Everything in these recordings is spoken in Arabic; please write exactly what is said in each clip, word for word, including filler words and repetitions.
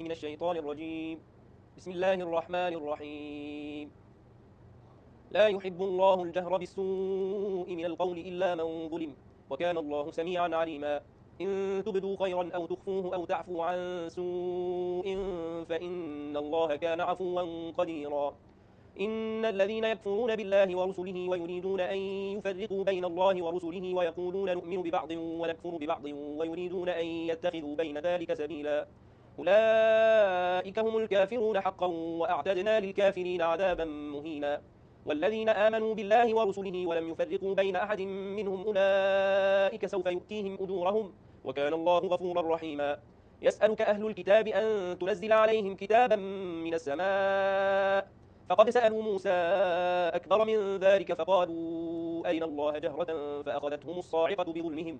من الشيطان الرجيم. بسم الله الرحمن الرحيم. لا يحب الله الجهر بالسوء من القول إلا من ظلم، وكان الله سميعا عليما. إن تبدوا خيرا أو تخفوه أو تعفوا عن سوء فإن الله كان عفوا قديرا. إن الذين يكفرون بالله ورسله ويريدون أن يفرقوا بين الله ورسله ويقولون نؤمن ببعض ونكفر ببعض ويريدون أن يتخذوا بين ذلك سبيلا أولئك هم الكافرون حقا وأعتدنا للكافرين عذابا مهينا. والذين آمنوا بالله ورسله ولم يفرقوا بين أحد منهم أولئك سوف يؤتيهم أجورهم وكان الله غفورا رحيما. يسألك أهل الكتاب أن تنزل عليهم كتابا من السماء فقد سألوا موسى أكبر من ذلك فقالوا أرنا الله جهرة فأخذتهم الصاعقة بظلمهم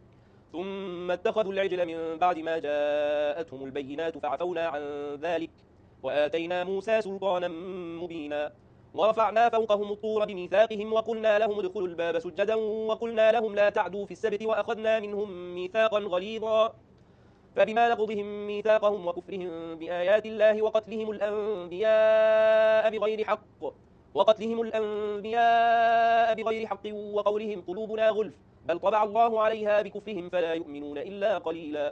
ثم اتخذوا العجل من بعد ما جاءتهم البينات فعفونا عن ذلك وآتينا موسى سلطانا مبينا. ورفعنا فوقهم الطور بميثاقهم وقلنا لهم ادخلوا الباب سجدا وقلنا لهم لا تعدوا في السبت وأخذنا منهم ميثاقا غليظا فبما نقضهم ميثاقهم وكفرهم بآيات الله وقتلهم الأنبياء بغير حق وقتلهم الأنبياء بغير حق وقولهم قلوبنا غلف بل طبع الله عليها بكفرهم فلا يؤمنون إلا قليلا.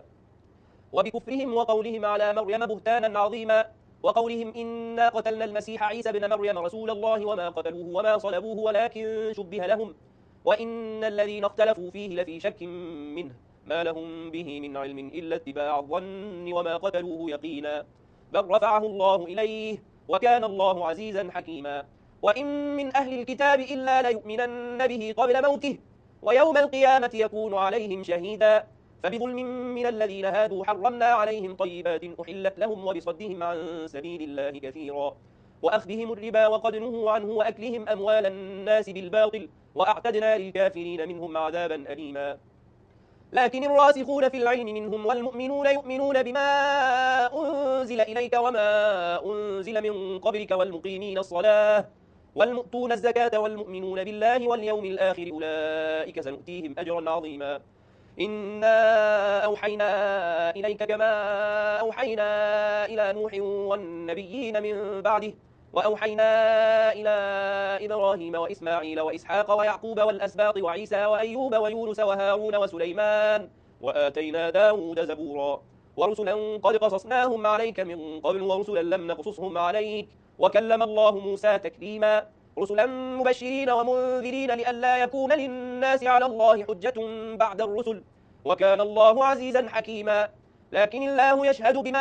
وبكفرهم وقولهم على مريم بهتانا عظيما وقولهم إنا قتلنا المسيح عيسى بن مريم رسول الله وما قتلوه وما صلبوه ولكن شبه لهم وإن الذين اختلفوا فيه لفي شك منه ما لهم به من علم إلا اتباع الظن وما قتلوه يقينا بل رفعه الله إليه وكان الله عزيزا حكيما. وإن من أهل الكتاب إلا ليؤمنن به قبل موته ويوم القيامة يكون عليهم شهيدا. فبظلم من الذين هادوا حرمنا عليهم طيبات أحلت لهم وبصدهم عن سبيل الله كثيرا وأخذهم الربا وقد نهوا عنه وأكلهم أموال الناس بالباطل وأعتدنا للكافرين منهم عذابا أليما. لكن الراسخون في العلم منهم والمؤمنون يؤمنون بما أنزل إليك وما أنزل من قبلك والمقيمين الصلاة والمؤتون الزكاة والمؤمنون بالله واليوم الآخر أولئك سنؤتيهم أجرا عظيما. إنا أوحينا إليك كما أوحينا إلى نوح والنبيين من بعده وأوحينا إلى إبراهيم وإسماعيل وإسحاق ويعقوب والأسباط وعيسى وأيوب ويونس وهارون وسليمان وآتينا داود زبورا ورسلا قد قصصناهم عليك من قبل ورسلا لم نقصصهم عليك وكلم الله موسى تكليما. رسلا مبشرين ومنذرين لئلا يكون للناس على الله حجة بعد الرسل وكان الله عزيزا حكيما. لكن الله يشهد بما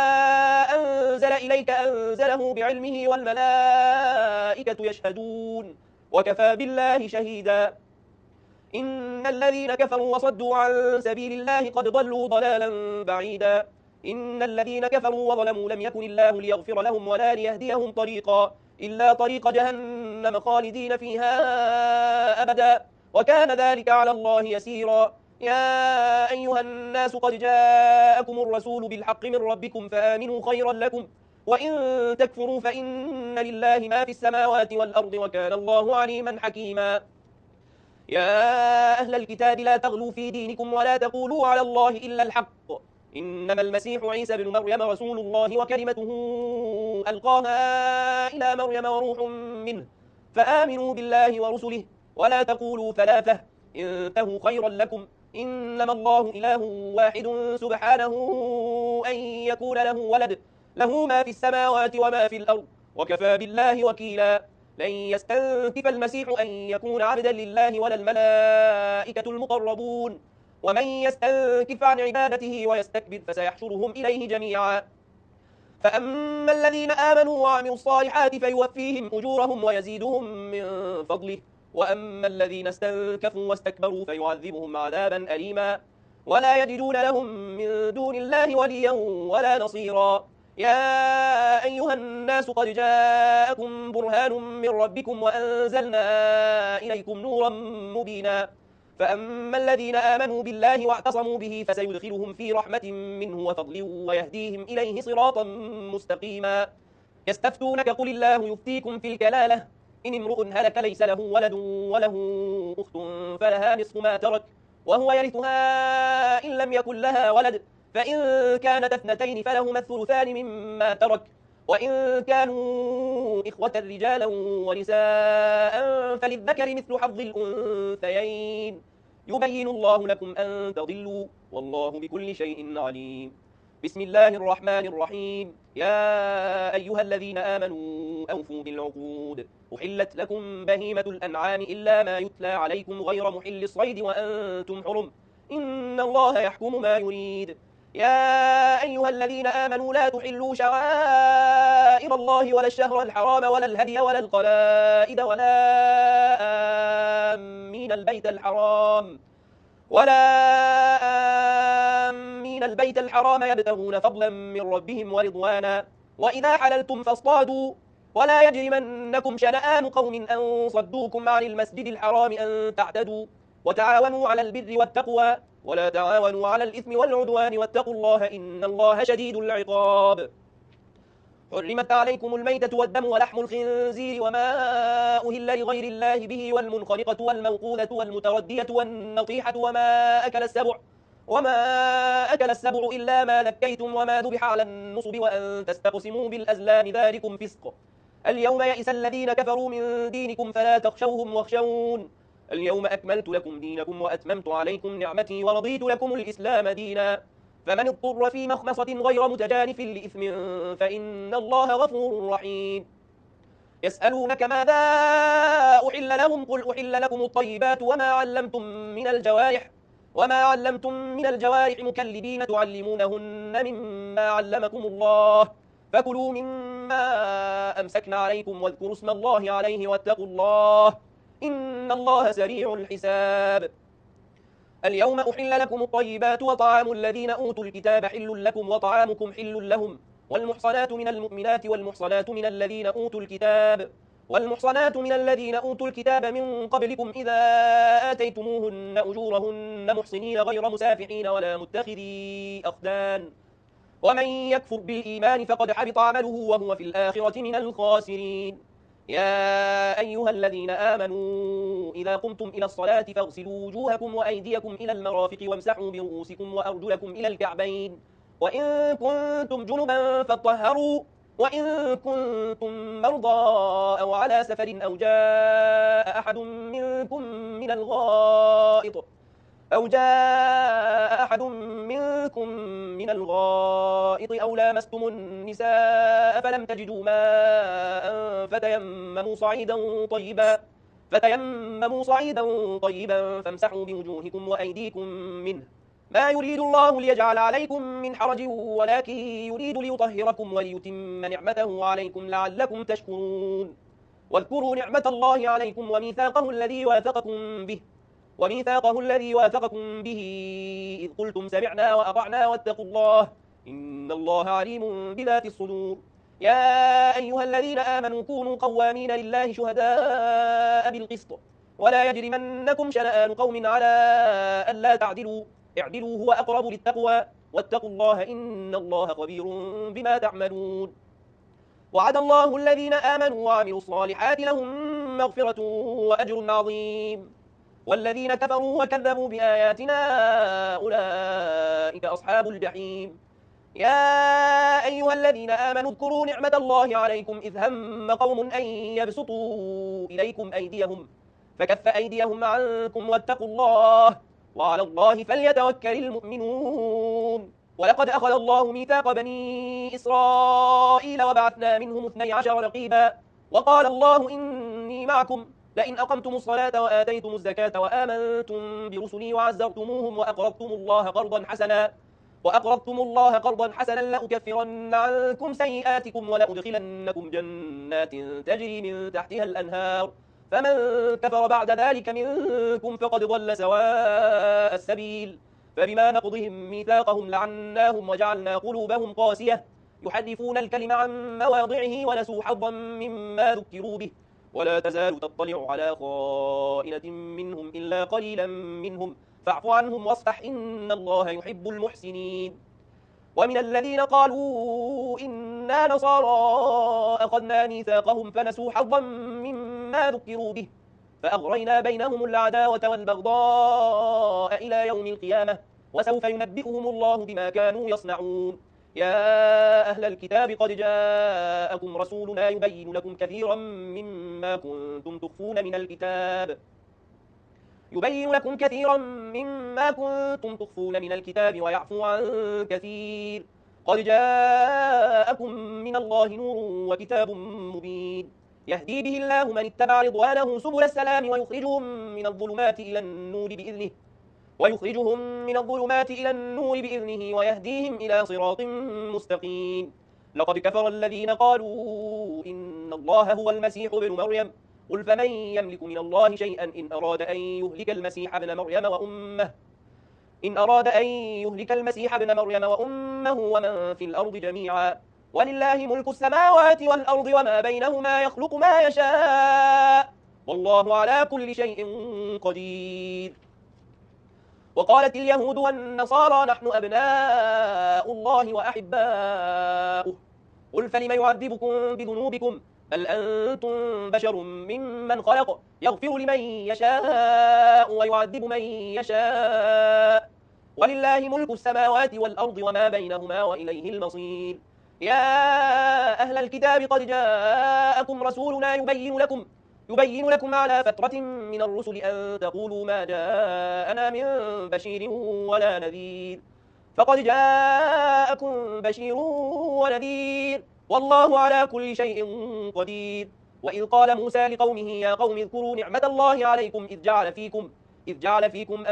أنزل إليك أنزله بعلمه والملائكة يشهدون وكفى بالله شهيدا. إن الذين كفروا وصدوا عن سبيل الله قد ضلوا ضلالا بعيدا. إن الذين كفروا وظلموا لم يكن الله ليغفر لهم ولا ليهديهم طريقا إلا طريق جهنم خالدين فيها أبدا وكان ذلك على الله يسيرا. يا أيها الناس قد جاءكم الرسول بالحق من ربكم فآمنوا خيرا لكم وإن تكفروا فإن لله ما في السماوات والأرض وكان الله عليما حكيما. يا أهل الكتاب لا تغلوا في دينكم ولا تقولوا على الله إلا الحق إنما المسيح عيسى بن مريم رسول الله وكلمته ألقاها إلى مريم وروح منه فآمنوا بالله ورسله ولا تقولوا ثلاثة انتهوا خيرا لكم إنما الله إله واحد سبحانه أن يكون له ولد له ما في السماوات وما في الأرض وكفى بالله وكيلا. لن يستنكف المسيح أن يكون عبدا لله ولا الملائكة المقربون ومن يستنكف عن عبادته ويستكبر فسيحشرهم إليه جميعا. فأما الذين آمنوا وعملوا الصالحات فيوفيهم أجورهم ويزيدهم من فضله وأما الذين استنكفوا واستكبروا فيعذبهم عذابا أليما ولا يجدون لهم من دون الله وليا ولا نصيرا. يا أيها الناس قد جاءكم برهان من ربكم وأنزلنا إليكم نورا مبينا. فأما الذين آمنوا بالله واعتصموا به فسيدخلهم في رحمة منه وفضل ويهديهم إليه صراطا مستقيما. يستفتونك قل الله يفتيكم في الكلالة إن امرؤ هلك ليس له ولد وله أخت فلها نصف ما ترك وهو يرثها إن لم يكن لها ولد فإن كانت اثنتين فلهما الثلثان مما ترك، وإن كانوا إخوة رجالا ونساء فللذكر مثل حظ الأنثيين، يبين الله لكم أن تضلوا، والله بكل شيء عليم. بسم الله الرحمن الرحيم. يا أيها الذين آمنوا أوفوا بالعقود، أحلت لكم بهيمة الأنعام إلا ما يتلى عليكم غير محل الصيد وأنتم حرم، إن الله يحكم ما يريد. يا أيها الذين آمنوا لا تحلوا شعائر الله ولا الشهر الحرام ولا الهدي ولا القلائد ولا آمين البيت الحرام ولا آمين البيت الحرام يبتغون فضلا من ربهم ورضوانا، وإذا حللتم فاصطادوا، ولا يجرمنكم شنآن قوم أن صدوكم عن المسجد الحرام أن تعتدوا، وتعاونوا على البر والتقوى ولا تعاونوا على الإثم والعدوان، واتقوا الله إن الله شديد العقاب. حرمت عليكم الميتة والدم ولحم الخنزير وما أهل لغير الله به، والمنخنقة والموقوذة والمتردية والنطيحة وما أكل السبع وما أكل السبع إلا ما ذكيتم وما ذبح على النصب، وأن تستقسموا بالأزلام ذلكم فسق. اليوم يئس الذين كفروا من دينكم فلا تخشوهم واخشون، اليوم أكملت لكم دينكم وأتممت عليكم نعمتي ورضيت لكم الإسلام دينا، فمن اضطر في مخمصة غير متجانف لإثم فإن الله غفور رحيم. يسألونك ماذا أحل لهم، قل أحل لكم الطيبات وما علمتم من الجوارح وما علمتم من الجوارح مكلبين تعلمونهن مما علمكم الله، فكلوا مما أمسكن عليكم واذكروا اسم الله عليه واتقوا الله إن الله سريع الحساب. اليوم أحل لكم الطيبات وطعام الذين أوتوا الكتاب حل لكم وطعامكم حل لهم، والمحصنات من المؤمنات والمحصنات من الذين أوتوا الكتاب والمحصنات من الذين أوتوا الكتاب من قبلكم إذا آتيتموهن أجورهن محصنين غير مسافحين ولا متخذي أخدان، ومن يكفر بالإيمان فقد حبط عمله وهو في الآخرة من الخاسرين. يا أيها الذين آمنوا إذا قمتم إلى الصلاة فاغسلوا وجوهكم وأيديكم إلى المرافق وامسحوا برؤوسكم وأرجلكم إلى الكعبين، وإن كنتم جنبا فاطهروا، وإن كنتم مرضى أو على سفر أو جاء أحد منكم من الغائط أو جاء أحد منكم من الغائط أو لامستم النساء فلم تجدوا ماء فتيمموا صعيدا طيبا فتيمموا صعيدا طيبا فامسحوا بوجوهكم وأيديكم منه، ما يريد الله ليجعل عليكم من حرج ولكن يريد ليطهركم وليتم نعمته عليكم لعلكم تشكرون. واذكروا نعمة الله عليكم وميثاقه الذي واثقكم به وميثاقه الذي واثقكم به إذ قلتم سمعنا وأطعنا واتقوا الله إن الله عليم بذات الصدور. يا أيها الذين آمنوا كونوا قوامين لله شهداء بالقسط، ولا يجرمنكم شنآن قوم على ألا تعدلوا، اعدلوا هو أقرب للتقوى، واتقوا الله إن الله خبير بما تعملون. وعد الله الذين آمنوا وعملوا الصالحات لهم مغفرة وأجر عظيم، والذين كفروا وكذبوا بآياتنا أولئك أصحاب الجحيم. يا أيها الذين آمنوا اذكروا نعمة الله عليكم إذ هم قوم أن يبسطوا إليكم أيديهم فكف أيديهم عنكم واتقوا الله وعلى الله فليتوكل المؤمنون. ولقد أخذ الله ميثاق بني إسرائيل وبعثنا منهم اثني عشر رقيبا، وقال الله إني معكم لئن أقمتم الصلاة وآتيتم الزكاة وآمنتم برسلي وعزرتموهم وأقرضتم الله قرضا حسنا وأقرضتم الله قرضا حسنا لأكفرن عنكم سيئاتكم ولأدخلنكم جنات تجري من تحتها الأنهار، فمن كفر بعد ذلك منكم فقد ضل سواء السبيل. فبما نقضهم ميثاقهم لعناهم وجعلنا قلوبهم قاسية يحرفون الكلم عن مواضعه ونسوا حظا مما ذكروا به، ولا تزال تطلع على خائنة منهم إلا قليلا منهم فاعف عنهم واصفح إن الله يحب المحسنين. ومن الذين قالوا إنا نصارى أخذنا ميثاقهم فنسوا حظا مما ذكروا به فأغرينا بينهم العداوة والبغضاء إلى يوم القيامة وسوف ينبئهم الله بما كانوا يصنعون. يا أهل الكتاب قد جاءكم رسولنا يبين لكم كثيرا مما كنتم تخفون من الكتاب يبين لكم كثيرا مما كنتم تخفون من الكتاب ويعفو عن كثير. قد جاءكم من الله نور وكتاب مبين يهدي به الله من اتبع رضوانه سبل السلام ويخرجهم من الظلمات إلى النور بإذنه ويخرجهم من الظلمات إلى النور بإذنه ويهديهم إلى صراط مستقيم. لقد كفر الذين قالوا إن الله هو المسيح ابن مريم قل فمن يملك من الله شيئا إن أراد أن يهلك المسيح ابن مريم وأمه إن أراد أن يهلك المسيح ابن مريم وأمه ومن في الأرض جميعا ولله ملك السماوات والأرض وما بينهما يخلق ما يشاء والله على كل شيء قدير. وقالت اليهود والنصارى نحن أبناء الله وأحباؤه قل فلم يعذبكم بذنوبكم بل أنتم بشر ممن خلق يغفر لمن يشاء ويعذب من يشاء ولله ملك السماوات والأرض وما بينهما وإليه المصير. يا أهل الكتاب قد جاءكم رسولنا يبين لكم يبين لكم على فترة من الرسل أن تقولوا ما جاءنا من بشير ولا نذير فقد جاءكم بشير ونذير والله على كل شيء قدير. وإذ قال موسى لقومه يا قوم اذكروا نعمة الله عليكم إذ جعل فيكم إذ جعل فيكم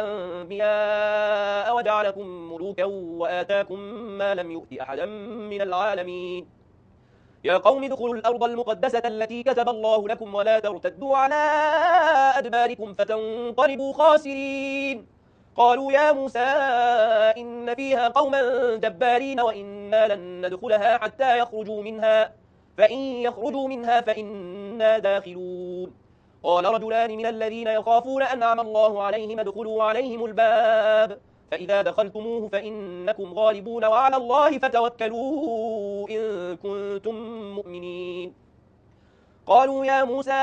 أنبياء وجعلكم ملوكا وآتاكم ما لم يؤت أحدا من العالمين. يا قوم ادخلوا الأرض المقدسة التي كتب الله لكم ولا ترتدوا على أدباركم فتنقلبوا خاسرين. قالوا يا موسى إن فيها قوما جبارين وإنا لن ندخلها حتى يخرجوا منها فإن يخرجوا منها فإنا داخلون. قال رجلان من الذين يخافون أنعم الله عليهم ادخلوا عليهم الباب فإذا دخلتموه فإنكم غالبون وعلى الله فتوكلوا إن كنتم مؤمنين. قالوا يا موسى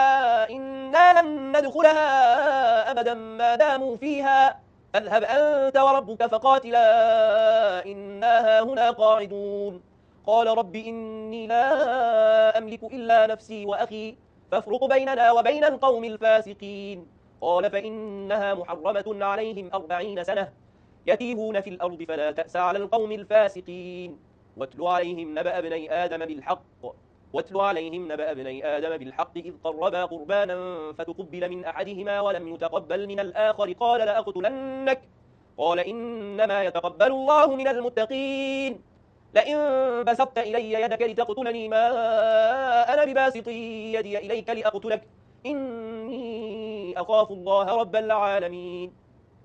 إنا لن ندخلها أبدا ما داموا فيها فاذهب أنت وربك فقاتلا إنا هنا قاعدون. قال رب إني لا أملك إلا نفسي وأخي فافرق بيننا وبين القوم الفاسقين. قال فإنها محرمة عليهم أربعين سنة يتيهون في الأرض فلا تأس على القوم الفاسقين. واتل عليهم نبأ ابني آدم بالحق واتل عليهم نبأ ابني آدم بالحق إذ قربا قربانا فتقبل من أحدهما ولم يتقبل من الآخر قال لأقتلنك قال إنما يتقبل الله من المتقين. لئن بسطت إلي يدك لتقتلني ما أنا بباسط يدي إليك لأقتلك إني أخاف الله رب العالمين.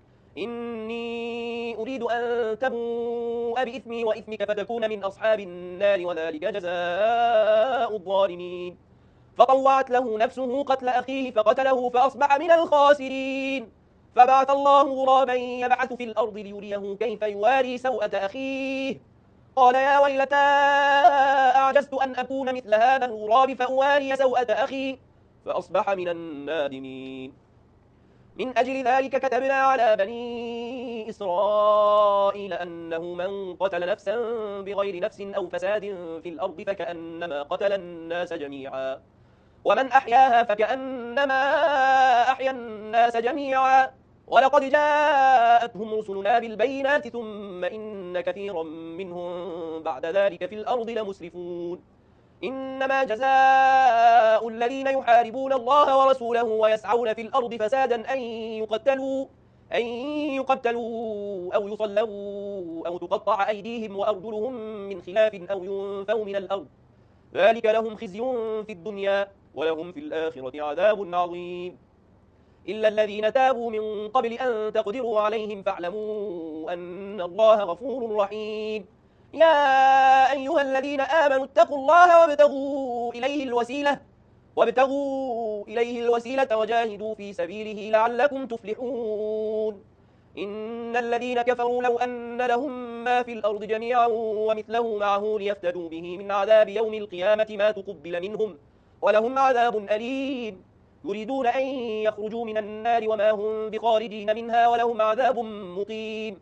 إني أريد أن تبوء بإثمي وإثمك فتكون من أصحاب النار وذلك جزاء الظالمين. فطوعت له نفسه قتل أخيه فقتله فأصبح من الخاسرين. فبعث الله غرابا يبعث في الأرض ليريه كيف يواري سوءة أخيه قال يا ويلتى أعجزت أن أكون مثل هذا الغراب فأواري سوءة أخي فأصبح من النادمين. من أجل ذلك كتبنا على بني إسرائيل أنه من قتل نفسا بغير نفس أو فساد في الأرض فكأنما قتل الناس جميعا ومن أحياها فكأنما أحيا الناس جميعا. ولقد جاءتهم رسلنا بالبينات ثم إن كثيرا منهم بعد ذلك في الأرض لمسرفون. إنما جزاء الذين يحاربون الله ورسوله ويسعون في الأرض فسادا أن يقتلوا أن يقتلوا أو يصلوا أو تقطع أيديهم وأرجلهم من خلاف أو ينفوا من الأرض ذلك لهم خزي في الدنيا ولهم في الآخرة عذاب عظيم. إلا الذين تابوا من قبل أن تقدروا عليهم فاعلموا أن الله غفور رحيم. يا أيها الذين آمنوا اتقوا الله وابتغوا إليه الوسيلة وابتغوا إليه الوسيلة وجاهدوا في سبيله لعلكم تفلحون. إن الذين كفروا لو أن لهم ما في الأرض جميعا ومثله معه ليفتدوا به من عذاب يوم القيامة ما تقبل منهم ولهم عذاب أليم. يريدون أن يخرجوا من النار وما هم بخارجين منها ولهم عذاب مقيم.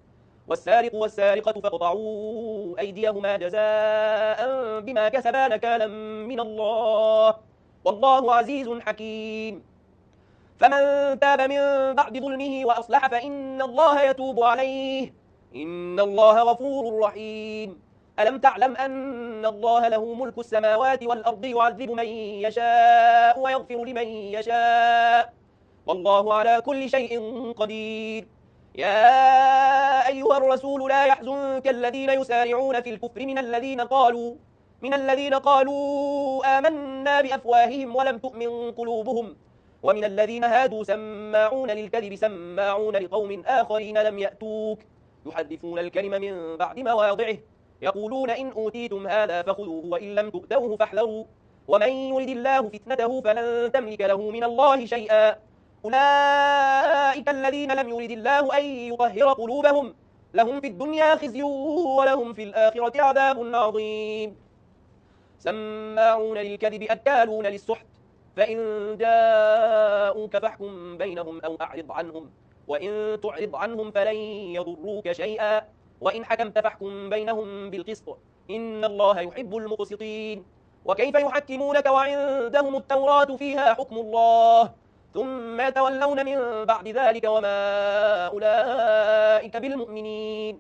والسارق والسارقة فاقطعوا أيديهما جزاء بما كسبا نكالا من الله والله عزيز حكيم. فمن تاب من بعد ظلمه وأصلح فإن الله يتوب عليه إن الله غفور رحيم. ألم تعلم أن الله له ملك السماوات والأرض يعذب من يشاء ويغفر لمن يشاء والله على كل شيء قدير. يا أيها الرسول لا يحزنك الذين يسارعون في الكفر من الذين قالوا من الذين قالوا آمنا بأفواههم ولم تؤمن قلوبهم ومن الذين هادوا سماعون للكذب سماعون لقوم آخرين لم يأتوك يحدثون الكلم من بعد مواضعه يقولون إن أوتيتم هذا فخذوه وإن لم تؤتوه فاحذروا ومن يرد الله فتنته فلن تملك له من الله شيئا أولئك الذين لم يرد الله أن يطهر قلوبهم لهم في الدنيا خزي ولهم في الآخرة عذاب عظيم. سماعون للكذب أكالون للسحت فإن جاءوك فاحكم بينهم أو أعرض عنهم وإن تعرض عنهم فلن يضروك شيئا وإن حكمت فاحكم بينهم بالقسط إن الله يحب المقسطين. وكيف يحكمونك وعندهم التوراة فيها حكم الله ثم يتولون من بعد ذلك وما أولئك بالمؤمنين.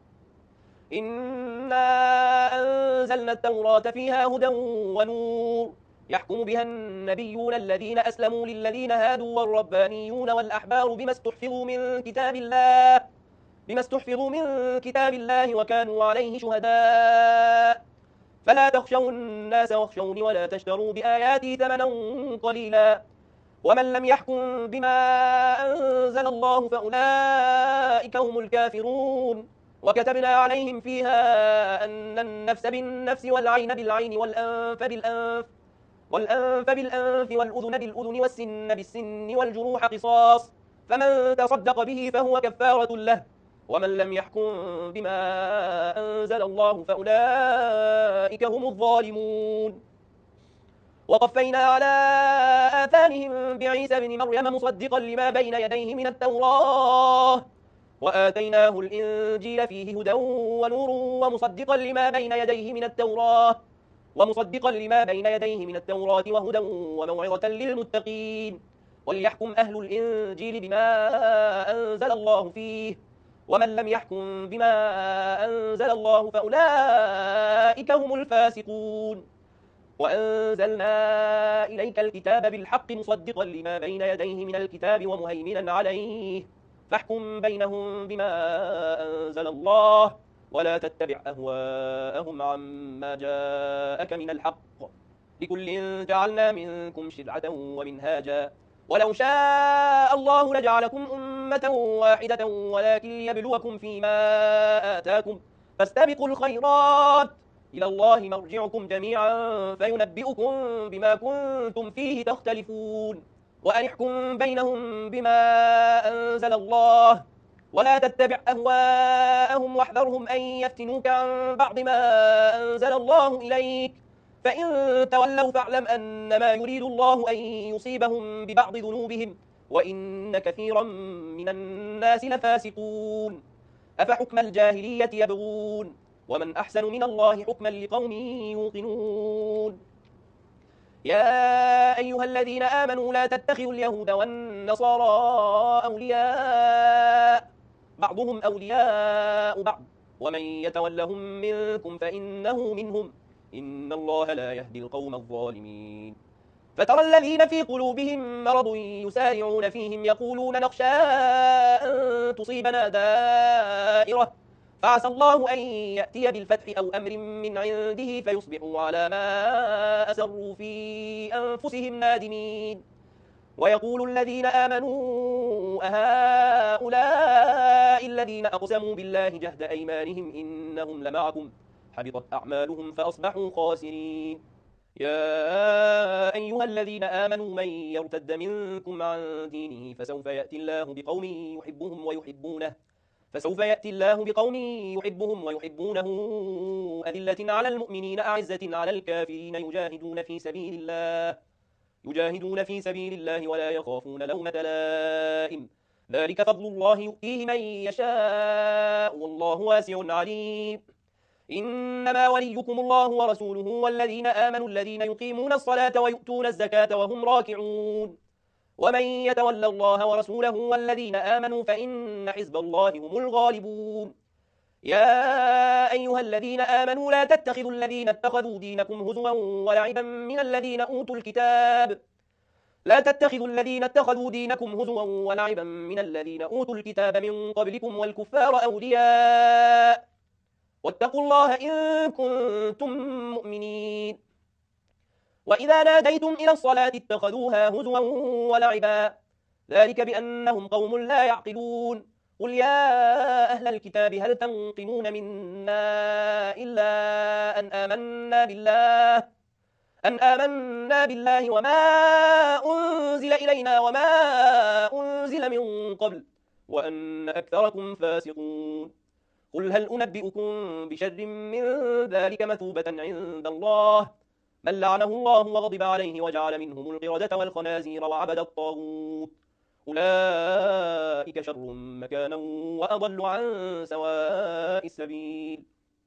إنا أنزلنا التوراة فيها هدى ونور يحكم بها النبيون الذين أسلموا للذين هادوا والربانيون والأحبار بما استحفظوا من كتاب الله بما استحفظوا من كتاب الله وكانوا عليه شهداء فلا تخشوا الناس واخشوني ولا تشتروا بآياتي ثمنا قليلا ومن لم يحكم بما أنزل الله فأولئك هم الكافرون. وكتبنا عليهم فيها أن النفس بالنفس والعين بالعين والأنف بالأنف والأنف بالأنف والأذن بالأذن والسن بالسن والجروح قصاص فمن تصدق به فهو كفارة له ومن لم يحكم بما أنزل الله فأولئك هم الظالمون. وقفينا على آثارهم بعيسى بن مريم مصدقا لما بين يديه من التوراة وآتيناه الإنجيل فيه هدى ونور ومصدقا لما بين يديه من التوراة ومصدقا لما بين يديه من التوراة وهدى وموعظة للمتقين. وليحكم أهل الإنجيل بما أنزل الله فيه ومن لم يحكم بما أنزل الله فأولئك هم الفاسقون. وأنزلنا إليك الكتاب بالحق مصدقا لما بين يديه من الكتاب ومهيمنا عليه فاحكم بينهم بما أنزل الله ولا تتبع أهواءهم عما جاءك من الحق لكل جعلنا منكم شرعة ومنهاجا ولو شاء الله لجعلكم أمة واحدة ولكن ليبلوكم فيما آتاكم فاستبقوا الخيرات إلى الله مرجعكم جميعا فينبئكم بما كنتم فيه تختلفون. وأن احكم بينهم بما أنزل الله ولا تتبع أهواءهم واحذرهم أن يفتنوك عن بعض ما أنزل الله إليك فإن تولوا فاعلم أنما يريد الله أن يصيبهم ببعض ذنوبهم وإن كثيرا من الناس لفاسقون. أفحكم الجاهلية يبغون ومن أحسن من الله حكما لقوم يوقنون. يا أيها الذين آمنوا لا تتخذوا اليهود والنصارى أولياء بعضهم أولياء بعض ومن يتولهم منكم فإنه منهم إن الله لا يهدي القوم الظالمين. فترى الذين في قلوبهم مرض يسارعون فيهم يقولون نخشى أن تصيبنا دائرة فعسى الله أن يأتي بالفتح أو أمر من عنده فيصبحوا على ما أسروا في أنفسهم نادمين. ويقول الذين آمنوا أهؤلاء الذين أقسموا بالله جهد أيمانهم إنهم لمعكم حبطت أعمالهم فأصبحوا خاسرين. يا أيها الذين آمنوا من يرتد منكم عن دينه فسوف يأتي الله بقوم يحبهم ويحبونه فسوف يأتي الله بقوم يحبهم ويحبونه أذلة على المؤمنين أعزة على الكافرين يجاهدون في سبيل الله يجاهدون في سبيل الله ولا يخافون لومة لائم ذلك فضل الله يؤتيه من يشاء والله واسع عليم. إنما وليكم الله ورسوله والذين آمنوا الذين يقيمون الصلاة ويؤتون الزكاة وهم راكعون ومن يتول الله ورسوله والذين آمنوا فإن حزب الله هم الغالبون. يا أيها الذين آمنوا لا تتخذوا الذين اتخذوا دينكم هزوا ولعبا من الذين أوتوا الكتاب لا تتخذوا الذين اتخذوا دينكم هزوا ولعبا من الذين أوتوا الكتاب من قبلكم والكفار أولياء واتقوا الله إن كنتم مؤمنين. وإذا ناديتم إلى الصلاة اتخذوها هزوا ولعبا ذلك بأنهم قوم لا يعقلون. قل يا أهل الكتاب هل تنقمون منا إلا أن آمنا بالله أن آمنا بالله وما أنزل إلينا وما أنزل من قبل وأن أكثركم فاسقون. قل هل أنبئكم بشر من ذلك مثوبة عند الله من لعنه الله وغضب عليه وجعل منهم القردة والخنازير وعبد الطاغوت أولئك شر مكانا وأضل عن سواء السبيل.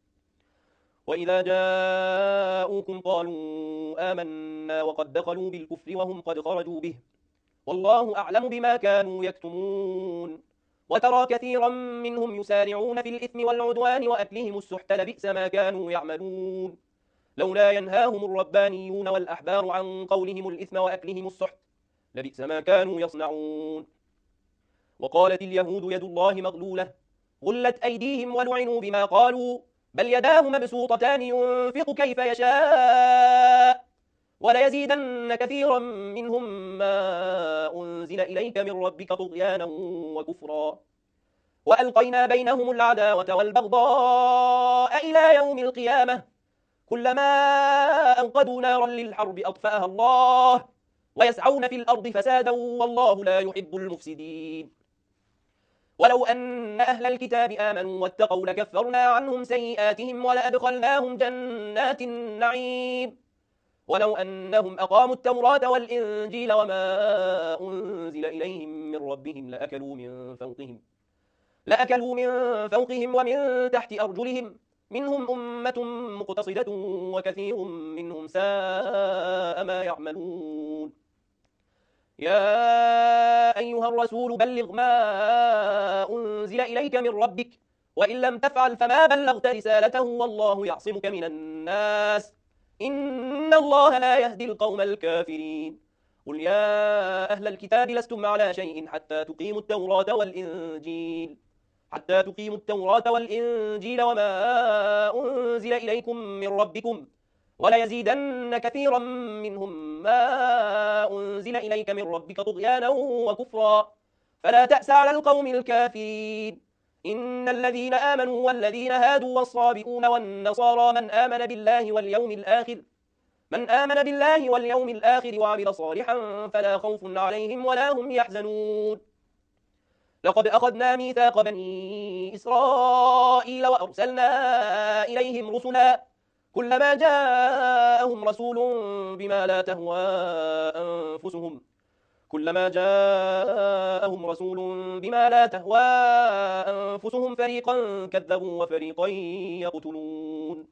وإذا جاءوكم قالوا آمنا وقد دخلوا بالكفر وهم قد خرجوا به والله أعلم بما كانوا يكتمون. وترى كثيرا منهم يسارعون في الإثم والعدوان وأكلهم السحت لبئس ما كانوا يعملون. لولا ينهاهم الربانيون والأحبار عن قولهم الإثم وأكلهم السحت لبئس ما كانوا يصنعون. وقالت اليهود يد الله مغلولة غلت أيديهم ولعنوا بما قالوا بل يداه مبسوطتان ينفق كيف يشاء وليزيدن كثيرا منهم ما أنزل إليك من ربك طغيانا وكفرا وألقينا بينهم العداوة والبغضاء إلى يوم القيامة كلما أنقدوا نارا للحرب أطفأها الله ويسعون في الأرض فسادا والله لا يحب المفسدين. ولو أن أهل الكتاب آمنوا واتقوا لكفرنا عنهم سيئاتهم ولأدخلناهم جنات النعيم ولو أنهم أقاموا التوراة والإنجيل وما أنزل إليهم من ربهم لأكلوا من فوقهم لأكلوا من فوقهم ومن تحت أرجلهم منهم أمة مقتصدة وكثير منهم ساء ما يعملون. يا أيها الرسول بلغ ما أنزل إليك من ربك وإن لم تفعل فما بلغت رسالته والله يعصمك من الناس إن الله لا يهدي القوم الكافرين. قل يا أهل الكتاب لستم على شيء حتى تقيموا التوراة والإنجيل حتى تقيموا التوراة والإنجيل وما أنزل إليكم من ربكم وليزيدن كثيرا منهم ما أنزل إليك من ربك طغيانا وكفرا فلا تأس على القوم الكافرين. إن الذين آمنوا والذين هادوا والصابئون والنصارى من آمن بالله واليوم الآخر من آمن بالله واليوم الآخر وعمل صالحا فلا خوف عليهم ولا هم يحزنون. لقد أخذنا ميثاق بني إسرائيل وأرسلنا إليهم رسلا كلما جاءهم رسول بما لا تهوى أنفسهم كلما جاءهم رسول بما لا تهوى أنفسهم فريقا كذبوا وفريقا يقتلون.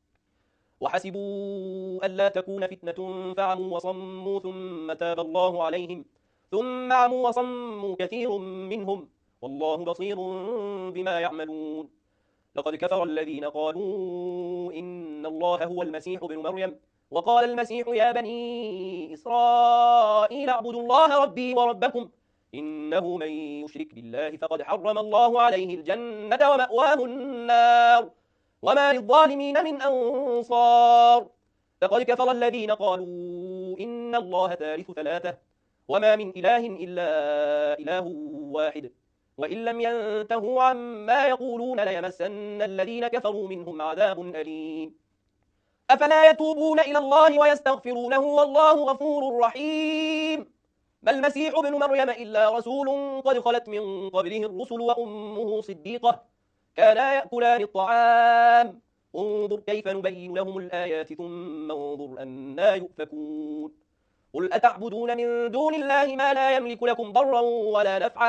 وحسبوا ألا تكون فتنة فعموا وصموا ثم تاب الله عليهم ثم عموا وصموا كثير منهم والله بصير بما يعملون. لقد كفر الذين قالوا إن الله هو المسيح ابن مريم وقال المسيح يا بني إسرائيل اعبدوا الله ربي وربكم إنه من يشرك بالله فقد حرم الله عليه الجنة ومأواه النار وما للظالمين من أنصار. لقد كفر الذين قالوا إن الله ثالث ثلاثة وما من إله إلا إله واحد وإن لم ينتهوا عما يقولون ليمسن الذين كفروا منهم عذاب أليم. أفلا يتوبون إلى الله ويستغفرونه والله غفور رحيم. ما المسيح ابن مريم إلا رسول قد خلت من قبله الرسل وأمه صديقة كانا يأكلان الطعام انظر كيف نبين لهم الآيات ثم انظر أنا يؤفكون. قل أتعبدون من دون الله ما لا يملك لكم ضرا ولا نفعا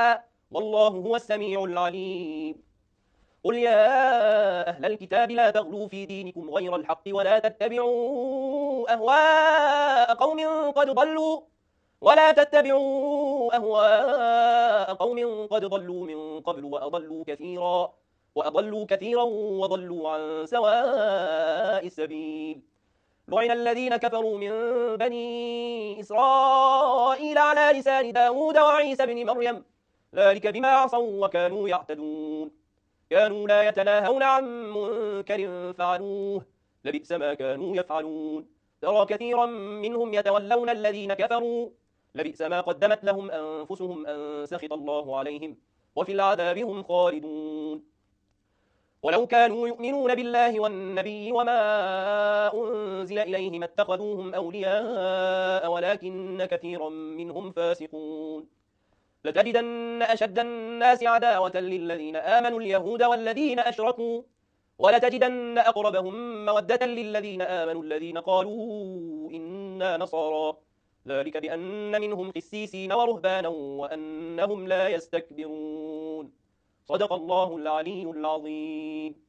والله هو السميع العليم. قل يا أهل الكتاب لا تغلوا في دينكم غير الحق ولا تتبعوا أهواء قوم قد ضلوا ولا تتبعوا أهواء قوم قد ضلوا من قبل وأضلوا كثيرا وأضلوا كثيرا وضلوا عن سواء السبيل. لعن الذين كفروا من بني إسرائيل على لسان داود وعيسى بن مريم ذلك بما عصوا وكانوا يعتدون كانوا لا يتناهون عن منكر فعلوه لبئس ما كانوا يفعلون ترى كثيرا منهم يتولون الذين كفروا لبئس ما قدمت لهم أنفسهم أن سخط الله عليهم وفي العذاب هم خالدون. ولو كانوا يؤمنون بالله والنبي وما أنزل إليه ما اتخذوهم أولياء ولكن كثيرا منهم فاسقون. لتجدن أشد الناس عداوة للذين آمنوا اليهود والذين أشركوا ولتجدن أقربهم مودة للذين آمنوا الذين قالوا إنا نصارى ذلك بأن منهم قسيسين ورهبانا وأنهم لا يستكبرون. صدق الله العلي العظيم.